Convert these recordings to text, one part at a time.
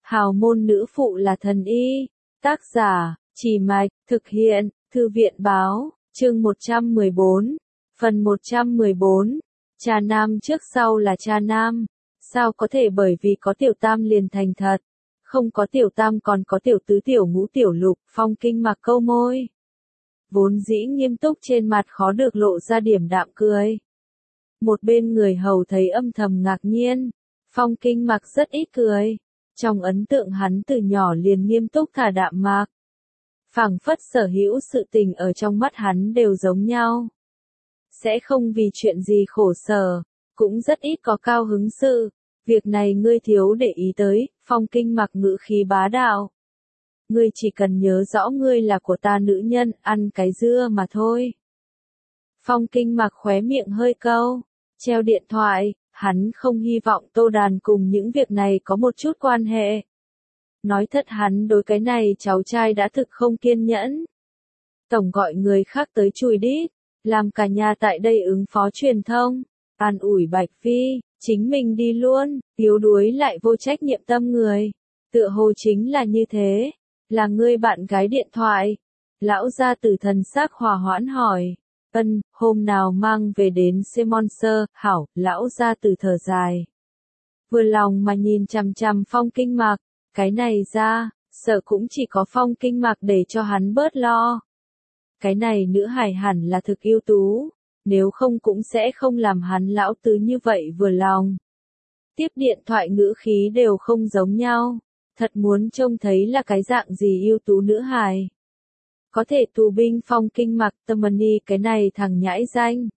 Hào môn nữ phụ là thần y. Tác giả, Trì Mạch, thực hiện, Thư viện báo, chương 114, phần 114. Cha nam trước sau là cha nam. Sao có thể bởi vì có tiểu tam liền thành thật? Không có tiểu tam còn có tiểu tứ tiểu ngũ tiểu lục, Phong Kinh Mặc câu môi. Vốn dĩ nghiêm túc trên mặt khó được lộ ra điểm đạm cười. Một bên người hầu thấy âm thầm ngạc nhiên. Phong Kinh Mặc rất ít cười. Trong ấn tượng hắn từ nhỏ liền nghiêm túc thả đạm mạc. Phảng phất sở hữu sự tình ở trong mắt hắn đều giống nhau. Sẽ không vì chuyện gì khổ sở, cũng rất ít có cao hứng sự. Việc này ngươi thiếu để ý tới, Phong Kinh Mặc ngữ khí bá đạo. Ngươi chỉ cần nhớ rõ ngươi là của ta nữ nhân, ăn cái dưa mà thôi. Phong Kinh Mặc khóe miệng hơi câu, treo điện thoại, hắn không hy vọng Tô Đàn cùng những việc này có một chút quan hệ. Nói thật hắn đối cái này cháu trai đã thực không kiên nhẫn. Tổng gọi người khác tới chùi đít, làm cả nhà tại đây ứng phó truyền thông, an ủi Bạch Phi, chính mình đi luôn, yếu đuối lại vô trách nhiệm tâm người. Tựa hồ chính là như thế, là ngươi bạn gái điện thoại. Lão gia tử thần sắc hòa hoãn hỏi, hôm nào mang về đến Semonser, hảo, lão gia tử thở dài. Vừa lòng mà nhìn chằm chằm Phong Kinh Mặc, cái này ra, sợ cũng chỉ có Phong Kinh Mặc để cho hắn bớt lo. Cái này nữ hài hẳn là thực ưu tú, nếu không cũng sẽ không làm hắn lão tứ như vậy vừa lòng. Tiếp điện thoại ngữ khí đều không giống nhau, thật muốn trông thấy là cái dạng gì ưu tú nữ hài. Có thể tù binh Phong Kinh Mặc Tamani cái này thằng nhãi danh.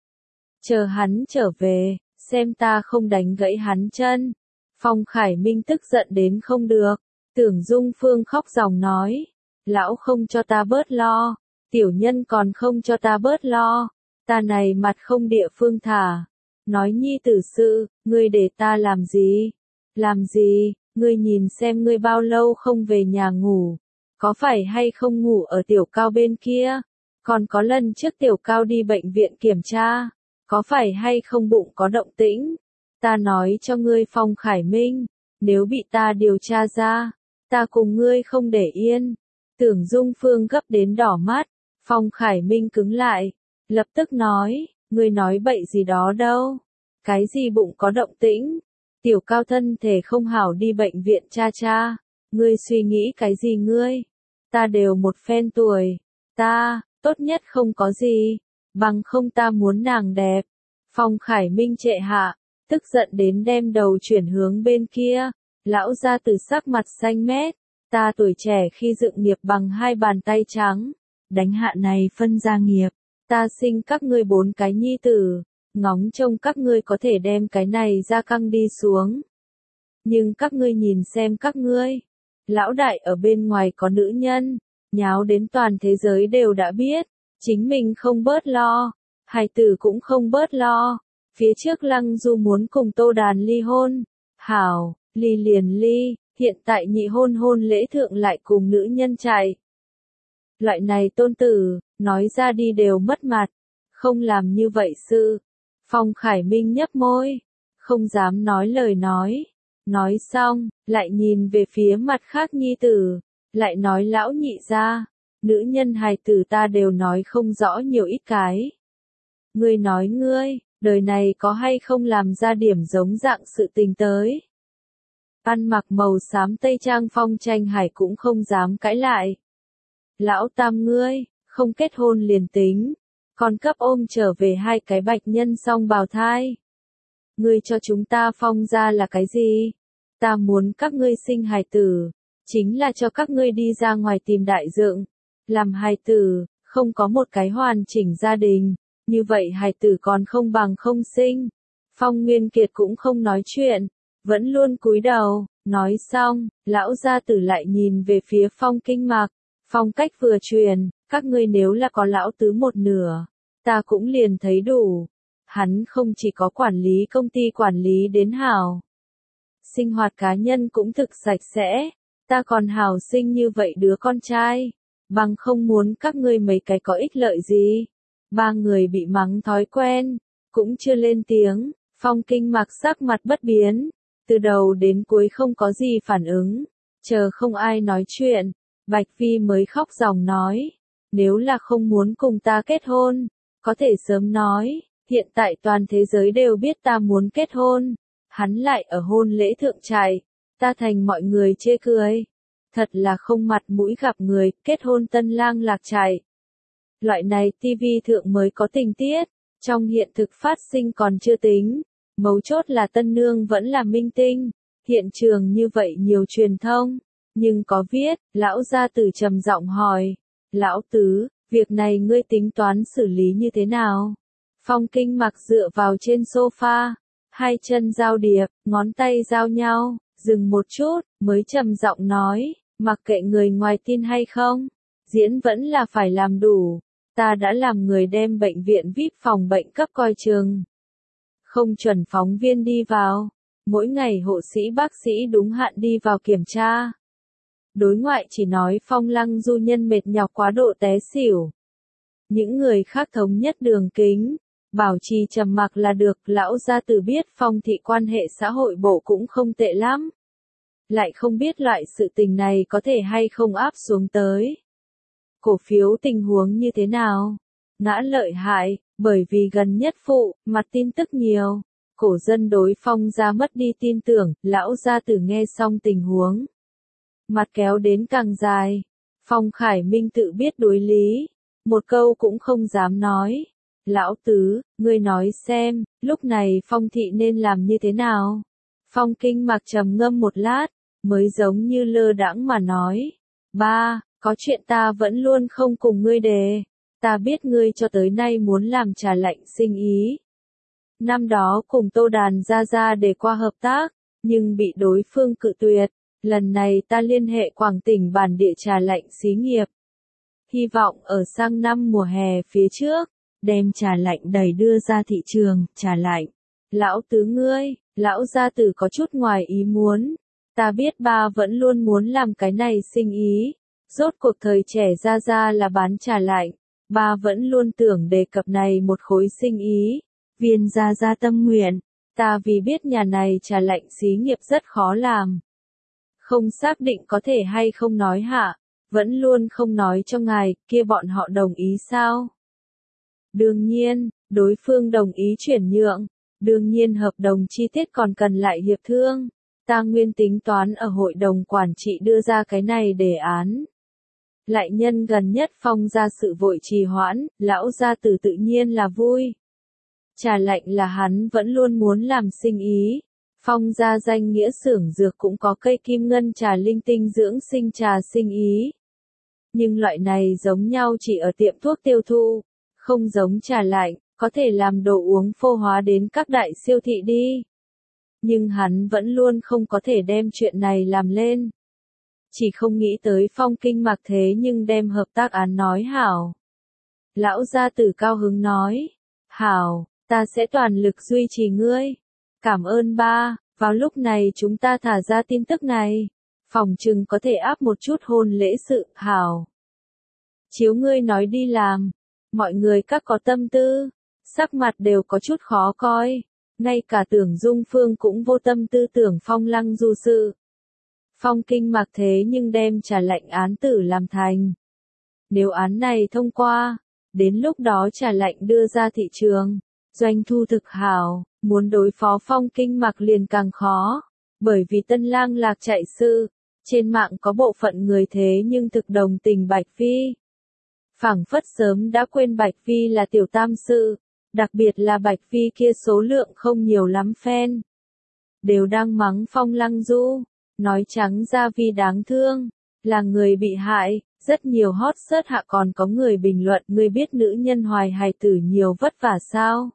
Chờ hắn trở về, xem ta không đánh gãy hắn chân. Phong Khải Minh tức giận đến không được, Tưởng Dung Phương khóc ròng nói, lão không cho ta bớt lo, tiểu nhân còn không cho ta bớt lo, ta này mặt không địa phương thả. Nói nhi tử sự, ngươi để ta làm gì? Làm gì? Ngươi nhìn xem ngươi bao lâu không về nhà ngủ. Có phải hay không ngủ ở tiểu cao bên kia? Còn có lần trước tiểu cao đi bệnh viện kiểm tra, có phải hay không bụng có động tĩnh? Ta nói cho ngươi Phong Khải Minh, nếu bị ta điều tra ra, ta cùng ngươi không để yên. Tưởng Dung Phương gấp đến đỏ mắt, Phong Khải Minh cứng lại, lập tức nói, ngươi nói bậy gì đó đâu? Cái gì bụng có động tĩnh? Tiểu cao thân thể không hảo đi bệnh viện cha, ngươi suy nghĩ cái gì ngươi? Ta đều một phen tuổi, ta, tốt nhất không có gì, bằng không ta muốn nàng đẹp. Phong Khải Minh trệ hạ, tức giận đến đem đầu chuyển hướng bên kia, lão gia tử sắc mặt xanh mét, ta tuổi trẻ khi dựng nghiệp bằng hai bàn tay trắng, đánh hạ này phân gia nghiệp, ta sinh các ngươi 4 cái nhi tử, ngóng trông các ngươi có thể đem cái này ra căng đi xuống. Nhưng các ngươi nhìn xem các ngươi, lão đại ở bên ngoài có nữ nhân, nháo đến toàn thế giới đều đã biết, chính mình không bớt lo, hài tử cũng không bớt lo. Phía trước Lăng Du muốn cùng Tô Đàn ly hôn, hảo, ly liền ly, hiện tại nhị hôn lễ thượng lại cùng nữ nhân chạy. Loại này tôn tử, nói ra đi đều mất mặt, không làm như vậy sự. Phong Khải Minh nhấp môi, không dám nói lời nói xong, lại nhìn về phía mặt khác nhi tử, lại nói lão nhị ra, nữ nhân hài tử ta đều nói không rõ nhiều ít cái. Ngươi nói ngươi, đời này có hay không làm ra điểm giống dạng sự tình tới. Ăn mặc màu xám tây trang Phong Tranh Hải cũng không dám cãi lại. Lão tam ngươi, không kết hôn liền tính, còn cấp ôm trở về 2 cái bạch nhân song bào thai. Ngươi cho chúng ta Phong ra là cái gì? Ta muốn các ngươi sinh hài tử, chính là cho các ngươi đi ra ngoài tìm đại dượng, làm hài tử, không có một cái hoàn chỉnh gia đình, như vậy hài tử còn không bằng không sinh. Phong Nguyên Kiệt cũng không nói chuyện, vẫn luôn cúi đầu, nói xong, lão gia tử lại nhìn về phía Phong Kinh Mặc, phong cách vừa truyền, các ngươi nếu là có lão tứ một nửa, ta cũng liền thấy đủ. Hắn không chỉ có quản lý công ty quản lý đến hảo, sinh hoạt cá nhân cũng thực sạch sẽ, ta còn hảo sinh như vậy đứa con trai, bằng không muốn các ngươi mấy cái có ích lợi gì. 3 người bị mắng thói quen, cũng chưa lên tiếng, Phong Kinh Mặc sắc mặt bất biến, từ đầu đến cuối không có gì phản ứng, chờ không ai nói chuyện, Bạch Phi mới khóc ròng nói, nếu là không muốn cùng ta kết hôn, có thể sớm nói, hiện tại toàn thế giới đều biết ta muốn kết hôn, hắn lại ở hôn lễ thượng trại, ta thành mọi người chê cười. Thật là không mặt mũi gặp người, kết hôn tân lang lạc trại. Loại này TV thượng mới có tình tiết, trong hiện thực phát sinh còn chưa tính, mấu chốt là tân nương vẫn là minh tinh, hiện trường như vậy nhiều truyền thông, nhưng có viết, lão gia tử trầm giọng hỏi, lão tứ, việc này ngươi tính toán xử lý như thế nào? Phong Kinh Mặc dựa vào trên sofa, hai chân giao điệp, ngón tay giao nhau, dừng một chút, mới trầm giọng nói, mặc kệ người ngoài tin hay không, diễn vẫn là phải làm đủ. Ta đã làm người đem bệnh viện VIP phòng bệnh cấp coi chừng. Không chuẩn phóng viên đi vào. Mỗi ngày hộ sĩ bác sĩ đúng hạn đi vào kiểm tra. Đối ngoại chỉ nói Phong Lăng Du nhân mệt nhọc quá độ té xỉu. Những người khác thống nhất đường kính. Bảo trì trầm mặc là được. Lão gia tử biết Phong thị quan hệ xã hội bộ cũng không tệ lắm. Lại không biết loại sự tình này có thể hay không áp xuống tới. Cổ phiếu tình huống như thế nào? Ngã lợi hại, bởi vì gần nhất phụ, mặt tin tức nhiều. Cổ dân đối Phong gia mất đi tin tưởng, lão gia tử nghe xong tình huống. Mặt kéo đến càng dài. Phong Khải Minh tự biết đối lý. Một câu cũng không dám nói. Lão tứ, ngươi nói xem, lúc này Phong thị nên làm như thế nào? Phong Kinh Mặc trầm ngâm một lát, mới giống như lơ đãng mà nói. Ba, có chuyện ta vẫn luôn không cùng ngươi đề. Ta biết ngươi cho tới nay muốn làm trà lạnh sinh ý. Năm đó cùng Tô Đàn ra để qua hợp tác, nhưng bị đối phương cự tuyệt. Lần này ta liên hệ Quảng tỉnh bản địa trà lạnh xí nghiệp. Hy vọng ở sang năm mùa hè phía trước, đem trà lạnh đầy đưa ra thị trường, trà lạnh. Lão tứ ngươi, lão gia tử có chút ngoài ý muốn. Ta biết ba vẫn luôn muốn làm cái này sinh ý. Rốt cuộc thời trẻ ra là bán trà lạnh, ba vẫn luôn tưởng đề cập này một khối sinh ý. Viên ra tâm nguyện, ta vì biết nhà này trà lạnh xí nghiệp rất khó làm. Không xác định có thể hay không nói hạ, vẫn luôn không nói cho ngài, kia bọn họ đồng ý sao? Đương nhiên, đối phương đồng ý chuyển nhượng, đương nhiên hợp đồng chi tiết còn cần lại hiệp thương. Ta nguyên tính toán ở hội đồng quản trị đưa ra cái này đề án. Lại nhân gần nhất Phong ra sự vội trì hoãn, lão gia tử tự nhiên là vui. Trà lạnh là hắn vẫn luôn muốn làm sinh ý. Phong ra danh nghĩa xưởng dược cũng có cây kim ngân trà linh tinh dưỡng sinh trà sinh ý. Nhưng loại này giống nhau chỉ ở tiệm thuốc tiêu thụ, không giống trà lạnh, có thể làm đồ uống phô hóa đến các đại siêu thị đi. Nhưng hắn vẫn luôn không có thể đem chuyện này làm lên. Chỉ không nghĩ tới Phong Kinh Mặc thế nhưng đem hợp tác án nói hảo. Lão gia tử cao hứng nói, hảo, ta sẽ toàn lực duy trì ngươi. Cảm ơn ba, vào lúc này chúng ta thả ra tin tức này. Phòng trừng có thể áp một chút hôn lễ sự, hảo. Chiếu ngươi nói đi làm, mọi người các có tâm tư, sắc mặt đều có chút khó coi. Ngay cả Tưởng Dung Phương cũng vô tâm tư tưởng Phong Lăng Du sự. Phong Kinh Mặc thế nhưng đem trà lạnh án tử làm thành. Nếu án này thông qua, đến lúc đó trà lạnh đưa ra thị trường, doanh thu thực hảo, muốn đối phó Phong Kinh Mặc liền càng khó, bởi vì tân lang lạc chạy sự, trên mạng có bộ phận người thế nhưng thực đồng tình Bạch Phi. Phảng phất sớm đã quên Bạch Phi là tiểu tam sự, đặc biệt là Bạch Phi kia số lượng không nhiều lắm fan. Đều đang mắng Phong Lăng Du. Nói trắng ra vì đáng thương, là người bị hại, rất nhiều hot search hạ còn có người bình luận ngươi biết nữ nhân hoài hài tử nhiều vất vả sao.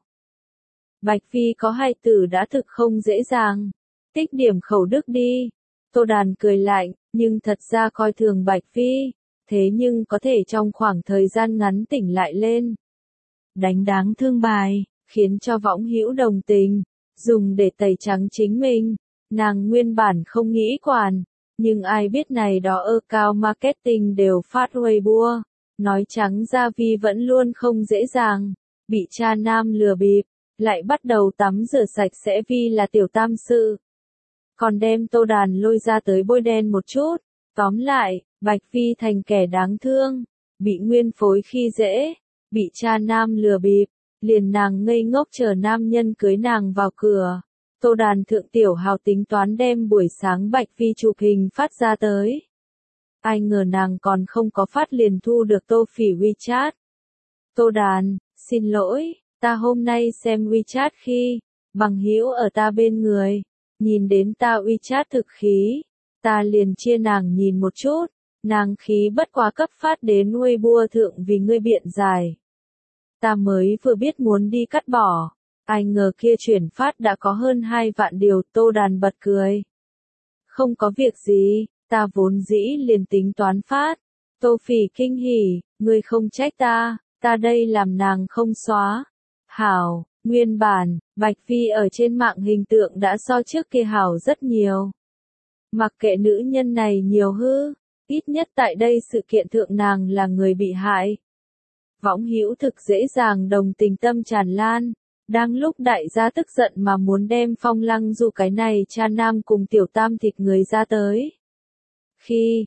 Bạch Phi có hài tử đã thực không dễ dàng, tích điểm khẩu đức đi. Tô Đàn cười lạnh, nhưng thật ra coi thường Bạch Phi, thế nhưng có thể trong khoảng thời gian ngắn tỉnh lại lên. Đánh đáng thương bài, khiến cho võng hữu đồng tình, dùng để tẩy trắng chính mình. Nàng nguyên bản không nghĩ quản, nhưng ai biết này đó cao marketing đều phát Weibo, nói trắng ra Vi vẫn luôn không dễ dàng, bị cha nam lừa bịp, lại bắt đầu tắm rửa sạch sẽ Vi là tiểu tam sự. còn đem Tô Đàn lôi ra tới bôi đen một chút. Tóm lại, Bạch Phi thành kẻ đáng thương, bị nguyên phối khi dễ, bị cha nam lừa bịp, liền nàng ngây ngốc chờ nam nhân cưới nàng vào cửa. Tô Đàn thượng tiểu hào tính toán đem buổi sáng Bạch Phi chụp hình phát ra tới. Ai ngờ nàng còn không có phát liền thu được Tô Phỉ WeChat. Tô Đàn, xin lỗi, ta hôm nay xem WeChat khi, bằng hữu ở ta bên người, nhìn đến ta WeChat thực khí, ta liền chia nàng nhìn một chút, nàng khí bất quá cấp phát đến Weibo thượng vì ngươi biện giải. Ta mới vừa biết muốn đi cắt bỏ, ai ngờ kia chuyển phát đã có hơn 2 vạn điều. Tô Đàn bật cười. Không có việc gì, ta vốn dĩ liền tính toán phát. Tô Phỉ kinh hỉ, ngươi không trách ta đây làm nàng không xóa. Hảo, nguyên bản, Bạch Phi ở trên mạng hình tượng đã so trước kia hảo rất nhiều. Mặc kệ nữ nhân này nhiều hư, ít nhất tại đây sự kiện thượng nàng là người bị hại. Võng hữu thực dễ dàng đồng tình tâm tràn lan, đang lúc đại gia tức giận mà muốn đem Phong Lăng Du cái này cha nam cùng tiểu tam thịt người ra tới. Khi,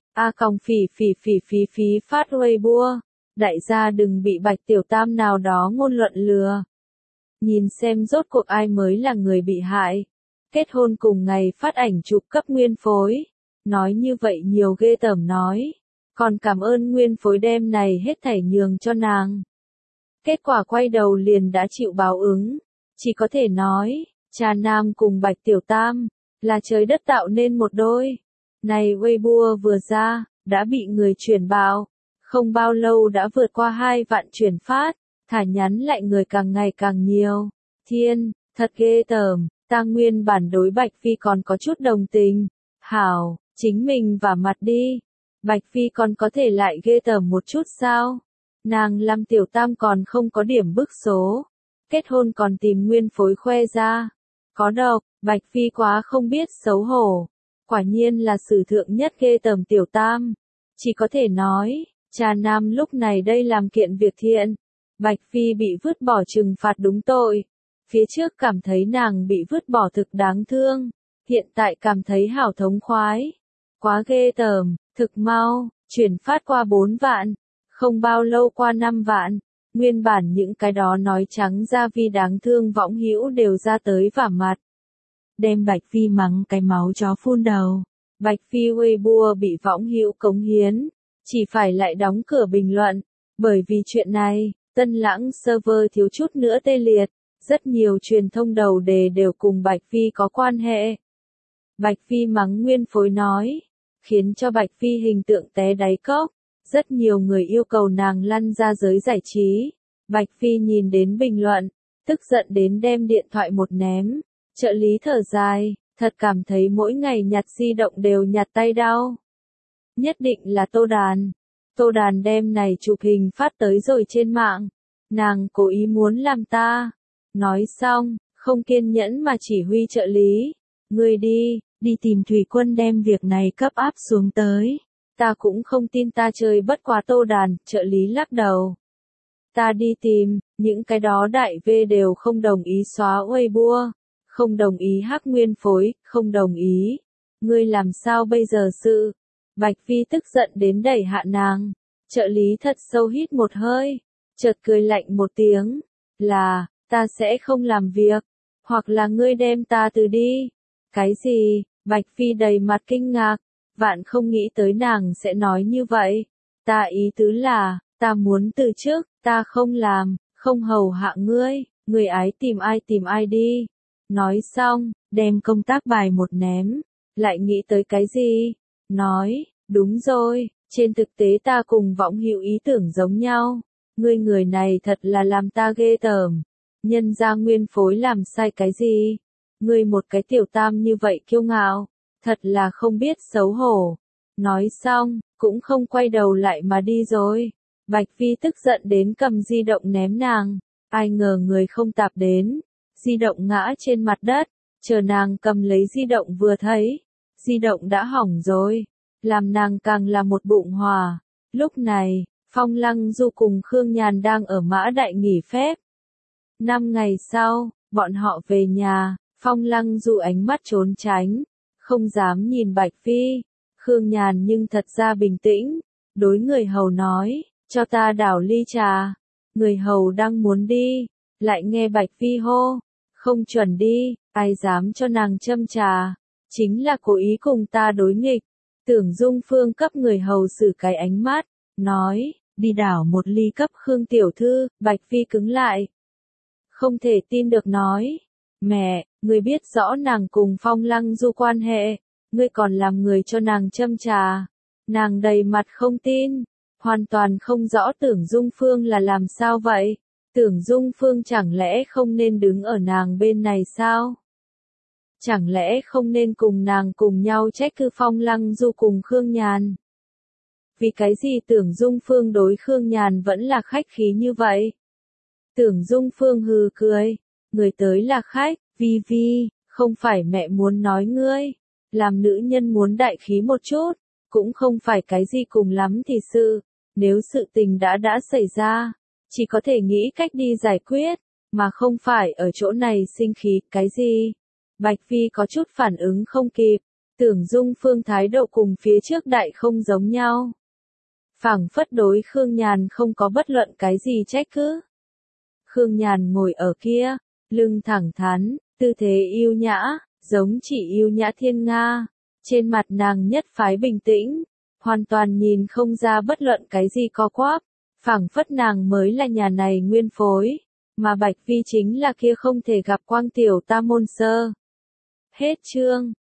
phỉ phát Weibo, đại gia đừng bị Bạch tiểu tam nào đó ngôn luận lừa. Nhìn xem rốt cuộc ai mới là người bị hại. Kết hôn cùng ngày phát ảnh chụp cấp nguyên phối. Nói như vậy nhiều ghê tởm nói. Còn cảm ơn nguyên phối đem này hết thảy nhường cho nàng. Kết quả quay đầu liền đã chịu báo ứng. Chỉ có thể nói, cha nam cùng Bạch tiểu tam, là trời đất tạo nên một đôi. Này Weibo vừa ra, đã bị người truyền bạo. Không bao lâu đã vượt qua 2 vạn truyền phát. Thả nhắn lại người càng ngày càng nhiều. Thiên, thật ghê tởm, ta nguyên bản đối Bạch Phi còn có chút đồng tình. Hảo, chính mình vả mặt đi. Bạch Phi còn có thể lại ghê tởm một chút sao? Nàng làm tiểu tam còn không có điểm bức số. Kết hôn còn tìm nguyên phối khoe ra. Có độc, Bạch Phi quá không biết xấu hổ. Quả nhiên là sử thượng nhất ghê tởm tiểu tam. Chỉ có thể nói, cha nam lúc này đây làm kiện việc thiện. Bạch Phi bị vứt bỏ trừng phạt đúng tội. Phía trước cảm thấy nàng bị vứt bỏ thực đáng thương. Hiện tại cảm thấy hảo thống khoái. Quá ghê tởm, thực mau, chuyển phát qua 4 vạn. Không bao lâu qua 5 vạn. Nguyên bản những cái đó nói trắng ra vì đáng thương võng hữu đều ra tới vả mặt. Đem Bạch Phi mắng cái máu chó phun đầu. Bạch Phi Weibo bị võng hữu cống hiến. Chỉ phải lại đóng cửa bình luận. Bởi vì chuyện này, Tân Lãng server thiếu chút nữa tê liệt. Rất nhiều truyền thông đầu đề đều cùng Bạch Phi có quan hệ. Bạch Phi mắng nguyên phối nói. Khiến cho Bạch Phi hình tượng té đáy cốc. Rất nhiều người yêu cầu nàng lăn ra giới giải trí. Bạch Phi nhìn đến bình luận. Tức giận đến đem điện thoại một ném. Trợ lý thở dài. Thật cảm thấy mỗi ngày nhặt di động đều nhặt tay đau. Nhất định là Tô Đàn. Tô Đàn đem này chụp hình phát tới rồi trên mạng. Nàng cố ý muốn làm ta. Nói xong, không kiên nhẫn mà chỉ huy trợ lý. Ngươi đi tìm Thủy Quân đem việc này cấp áp xuống tới. Ta cũng không tin ta chơi bất quá Tô Đàn, trợ lý lắc đầu. Ta đi tìm, những cái đó đại V đều không đồng ý xóa Weibo. Không đồng ý hắc nguyên phối, không đồng ý. Ngươi làm sao bây giờ sự? Bạch Phi tức giận đến đẩy hạ nàng. Trợ lý thật sâu hít một hơi. Chợt cười lạnh một tiếng. Là, ta sẽ không làm việc. Hoặc là ngươi đem ta từ đi. Cái gì? Bạch Phi đầy mặt kinh ngạc. Vạn không nghĩ tới nàng sẽ nói như vậy. Ta ý tứ là, ta muốn từ chức, ta không làm, không hầu hạ ngươi. Người ái tìm ai đi. Nói xong, đem công tác bài một ném. Lại nghĩ tới cái gì? Nói, đúng rồi, trên thực tế ta cùng võng hữu ý tưởng giống nhau. Ngươi người này thật là làm ta ghê tởm. Nhân ra nguyên phối làm sai cái gì? Ngươi một cái tiểu tam như vậy kiêu ngạo. Thật là không biết xấu hổ. Nói xong, cũng không quay đầu lại mà đi rồi. Bạch Phi tức giận đến cầm di động ném nàng. Ai ngờ người không tạp đến. Di động ngã trên mặt đất. Chờ nàng cầm lấy di động vừa thấy. Di động đã hỏng rồi. Làm nàng càng là một bụng hòa. Lúc này, Phong Lăng Du cùng Khương Nhàn đang ở Mã Đại nghỉ phép. 5 ngày sau, bọn họ về nhà. Phong Lăng Du ánh mắt trốn tránh. không dám nhìn Bạch Phi. Khương Nhàn nhưng thật ra bình tĩnh, đối người hầu nói, cho ta đảo ly trà. Người hầu đang muốn đi, lại nghe Bạch Phi hô, không chuẩn đi, ai dám cho nàng châm trà, chính là cố ý cùng ta đối nghịch. Tưởng Dung Phương cấp người hầu xử cái ánh mắt, nói, đi đảo một ly cấp Khương tiểu thư. Bạch Phi cứng lại, không thể tin được nói, mẹ, ngươi biết rõ nàng cùng Phong Lăng Du quan hệ, ngươi còn làm người cho nàng châm trà. Nàng đầy mặt không tin, hoàn toàn không rõ Tưởng Dung Phương là làm sao vậy. Tưởng Dung Phương chẳng lẽ không nên đứng ở nàng bên này sao? Chẳng lẽ không nên cùng nàng cùng nhau trách cứ Phong Lăng Du cùng Khương Nhàn? Vì cái gì Tưởng Dung Phương đối Khương Nhàn vẫn là khách khí như vậy? Tưởng Dung Phương hừ cười, người tới là khách, Vi Vi, không phải mẹ muốn nói ngươi, làm nữ nhân muốn đại khí một chút, cũng không phải cái gì cùng lắm thì sự, nếu sự tình đã xảy ra, chỉ có thể nghĩ cách đi giải quyết, mà không phải ở chỗ này sinh khí, cái gì? Bạch Phi có chút phản ứng không kịp, Tưởng Dung Phương thái độ cùng phía trước đại không giống nhau. Phảng phất đối Khương Nhàn không có bất luận cái gì trách cứ. Khương Nhàn ngồi ở kia, lưng thẳng thắn, tư thế yêu nhã, giống chỉ yêu nhã thiên nga. Trên mặt nàng nhất phái bình tĩnh, hoàn toàn nhìn không ra bất luận cái gì có quáp. Phảng phất nàng mới là nhà này nguyên phối, mà Bạch Phi chính là kia không thể gặp quang tiểu tam môn sơ. Hết chương.